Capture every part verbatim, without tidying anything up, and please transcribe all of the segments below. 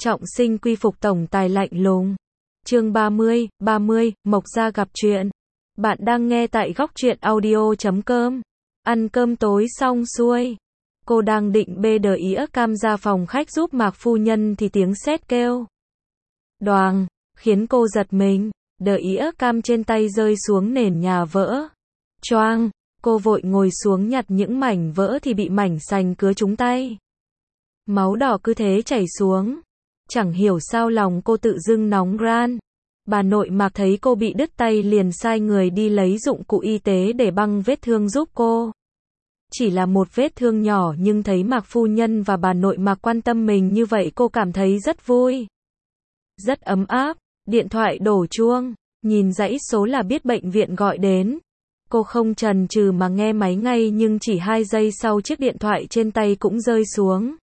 Trọng sinh quy phục tổng tài lạnh lùng. Chương ba mươi, ba mươi, Mộc Gia gặp chuyện. Bạn đang nghe tại góc truyện audio chấm com. Ăn cơm tối xong xuôi. Cô đang định bê đờ ĩa cam ra phòng khách giúp Mạc phu nhân thì tiếng sét kêu. Đoàng, khiến cô giật mình. Đờ ĩa cam trên tay rơi xuống nền nhà vỡ. Choang, cô vội ngồi xuống nhặt những mảnh vỡ thì bị mảnh sành cứa trúng tay. Máu đỏ cứ thế chảy xuống. Chẳng hiểu sao lòng cô tự dưng nóng ran. Bà nội Mạc thấy cô bị đứt tay liền sai người đi lấy dụng cụ y tế để băng vết thương giúp cô. Chỉ là một vết thương nhỏ nhưng thấy Mạc phu nhân và bà nội Mạc quan tâm mình như vậy cô cảm thấy rất vui. Rất ấm áp. Điện thoại đổ chuông. Nhìn dãy số là biết bệnh viện gọi đến. Cô không chần chừ mà nghe máy ngay nhưng chỉ hai giây sau chiếc điện thoại trên tay cũng rơi xuống.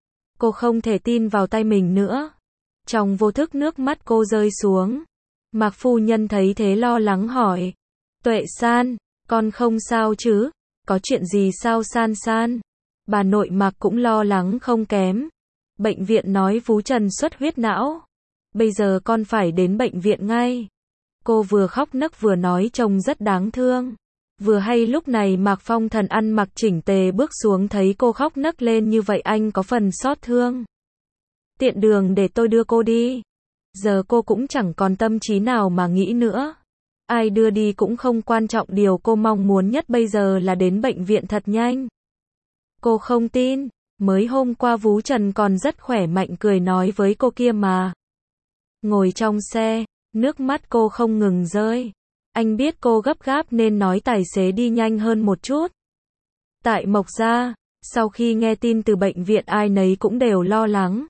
Cô không thể tin vào tay mình nữa. Trong vô thức nước mắt cô rơi xuống. Mạc phu nhân thấy thế lo lắng hỏi. Tuệ San, con không sao chứ? Có chuyện gì sao San San? Bà nội Mạc cũng lo lắng không kém. Bệnh viện nói Vú Trần xuất huyết não. Bây giờ con phải đến bệnh viện ngay. Cô vừa khóc nấc vừa nói trông rất đáng thương. Vừa hay lúc này Mạc Phong Thần ăn mặc chỉnh tề bước xuống thấy cô khóc nấc lên như vậy anh có phần xót thương. Tiện đường để tôi đưa cô đi. Giờ cô cũng chẳng còn tâm trí nào mà nghĩ nữa. Ai đưa đi cũng không quan trọng, điều cô mong muốn nhất bây giờ là đến bệnh viện thật nhanh. Cô không tin, mới hôm qua Vú Trần còn rất khỏe mạnh cười nói với cô kia mà. Ngồi trong xe, nước mắt cô không ngừng rơi. Anh biết cô gấp gáp nên nói tài xế đi nhanh hơn một chút. Tại Mộc Gia, sau khi nghe tin từ bệnh viện ai nấy cũng đều lo lắng.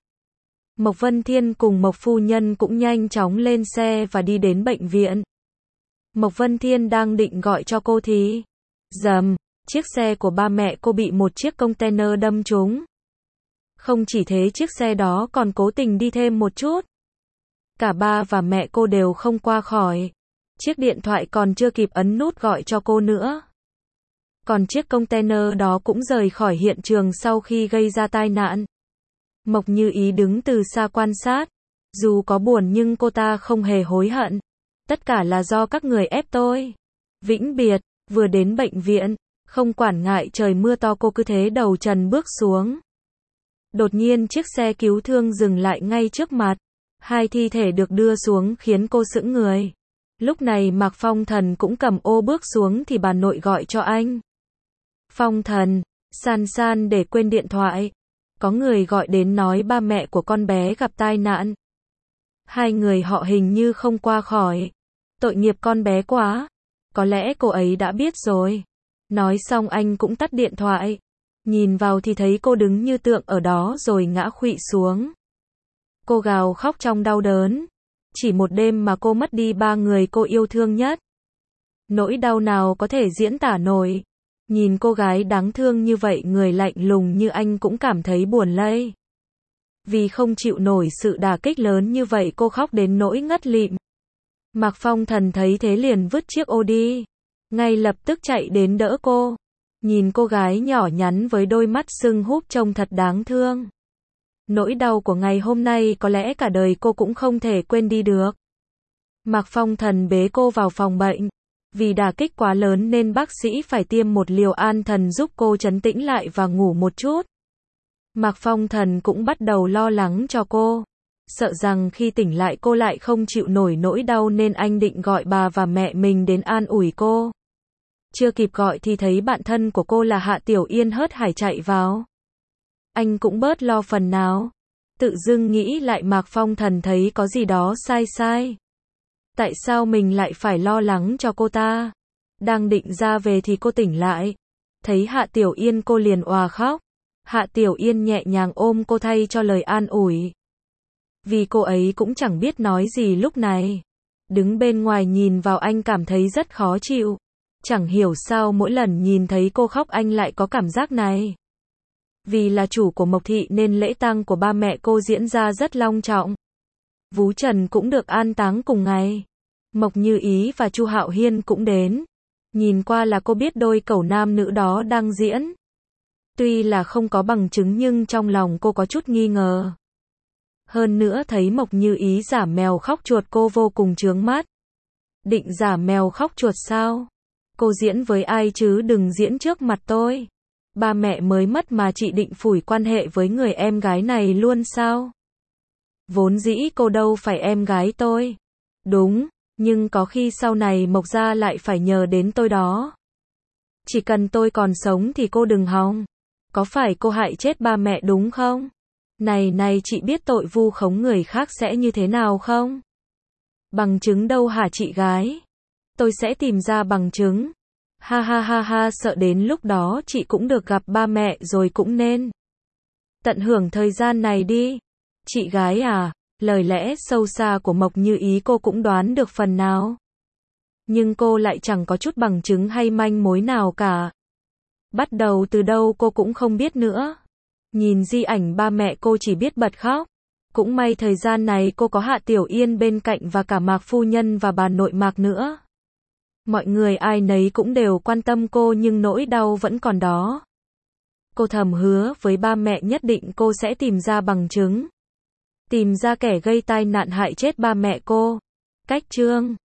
Mộc Vân Thiên cùng Mộc phu nhân cũng nhanh chóng lên xe và đi đến bệnh viện. Mộc Vân Thiên đang định gọi cho cô thì rầm, chiếc xe của ba mẹ cô bị một chiếc container đâm trúng. Không chỉ thế chiếc xe đó còn cố tình đi thêm một chút. Cả ba và mẹ cô đều không qua khỏi. Chiếc điện thoại còn chưa kịp ấn nút gọi cho cô nữa. Còn chiếc container đó cũng rời khỏi hiện trường sau khi gây ra tai nạn. Mộc Như Ý đứng từ xa quan sát. Dù có buồn nhưng cô ta không hề hối hận. Tất cả là do các người ép tôi. Vĩnh biệt, vừa đến bệnh viện, không quản ngại trời mưa to cô cứ thế đầu trần bước xuống. Đột nhiên chiếc xe cứu thương dừng lại ngay trước mặt. Hai thi thể được đưa xuống khiến cô sững người. Lúc này Mạc Phong Thần cũng cầm ô bước xuống thì bà nội gọi cho anh. Phong Thần, San San để quên điện thoại. Có người gọi đến nói ba mẹ của con bé gặp tai nạn. Hai người họ hình như không qua khỏi. Tội nghiệp con bé quá. Có lẽ cô ấy đã biết rồi. Nói xong anh cũng tắt điện thoại. Nhìn vào thì thấy cô đứng như tượng ở đó rồi ngã khuỵu xuống. Cô gào khóc trong đau đớn. Chỉ một đêm mà cô mất đi ba người cô yêu thương nhất. Nỗi đau nào có thể diễn tả nổi. Nhìn cô gái đáng thương như vậy người lạnh lùng như anh cũng cảm thấy buồn lây. Vì không chịu nổi sự đả kích lớn như vậy cô khóc đến nỗi ngất lịm. Mạc Phong Thần thấy thế liền vứt chiếc ô đi. Ngay lập tức chạy đến đỡ cô. Nhìn cô gái nhỏ nhắn với đôi mắt sưng húp trông thật đáng thương. Nỗi đau của ngày hôm nay có lẽ cả đời cô cũng không thể quên đi được. Mạc Phong Thần bế cô vào phòng bệnh. Vì đả kích quá lớn nên bác sĩ phải tiêm một liều an thần giúp cô trấn tĩnh lại và ngủ một chút. Mạc Phong Thần cũng bắt đầu lo lắng cho cô. Sợ rằng khi tỉnh lại cô lại không chịu nổi nỗi đau nên anh định gọi bà và mẹ mình đến an ủi cô. Chưa kịp gọi thì thấy bạn thân của cô là Hạ Tiểu Yên hớt hải chạy vào. Anh cũng bớt lo phần nào. Tự dưng nghĩ lại Mạc Phong Thần thấy có gì đó sai sai. Tại sao mình lại phải lo lắng cho cô ta? Đang định ra về thì cô tỉnh lại. Thấy Hạ Tiểu Yên cô liền òa khóc. Hạ Tiểu Yên nhẹ nhàng ôm cô thay cho lời an ủi. Vì cô ấy cũng chẳng biết nói gì lúc này. Đứng bên ngoài nhìn vào anh cảm thấy rất khó chịu. Chẳng hiểu sao mỗi lần nhìn thấy cô khóc anh lại có cảm giác này. Vì là chủ của Mộc Thị nên lễ tang của ba mẹ cô diễn ra rất long trọng. Vú Trần cũng được an táng cùng ngày. Mộc Như Ý và Chu Hạo Hiên cũng đến. Nhìn qua là cô biết đôi cẩu nam nữ đó đang diễn. Tuy là không có bằng chứng nhưng trong lòng cô có chút nghi ngờ. Hơn nữa thấy Mộc Như Ý giả mèo khóc chuột cô vô cùng chướng mắt. Định giả mèo khóc chuột sao? Cô diễn với ai chứ đừng diễn trước mặt tôi. Ba mẹ mới mất mà chị định phủi quan hệ với người em gái này luôn sao? Vốn dĩ cô đâu phải em gái tôi. Đúng, nhưng có khi sau này Mộc gia lại phải nhờ đến tôi đó. Chỉ cần tôi còn sống thì cô đừng hòng. Có phải cô hại chết ba mẹ đúng không? Này này chị biết tội vu khống người khác sẽ như thế nào không? Bằng chứng đâu hả chị gái? Tôi sẽ tìm ra bằng chứng. Ha ha ha ha, sợ đến lúc đó chị cũng được gặp ba mẹ rồi cũng nên. Tận hưởng thời gian này đi. Chị gái à, lời lẽ sâu xa của Mộc Như Ý cô cũng đoán được phần nào. Nhưng cô lại chẳng có chút bằng chứng hay manh mối nào cả. Bắt đầu từ đâu cô cũng không biết nữa. Nhìn di ảnh ba mẹ cô chỉ biết bật khóc. Cũng may thời gian này cô có Hạ Tiểu Yên bên cạnh và cả Mạc phu nhân và bà nội Mạc nữa. Mọi người ai nấy cũng đều quan tâm cô nhưng nỗi đau vẫn còn đó. Cô thầm hứa với ba mẹ nhất định cô sẽ tìm ra bằng chứng. Tìm ra kẻ gây tai nạn hại chết ba mẹ cô. Cách chương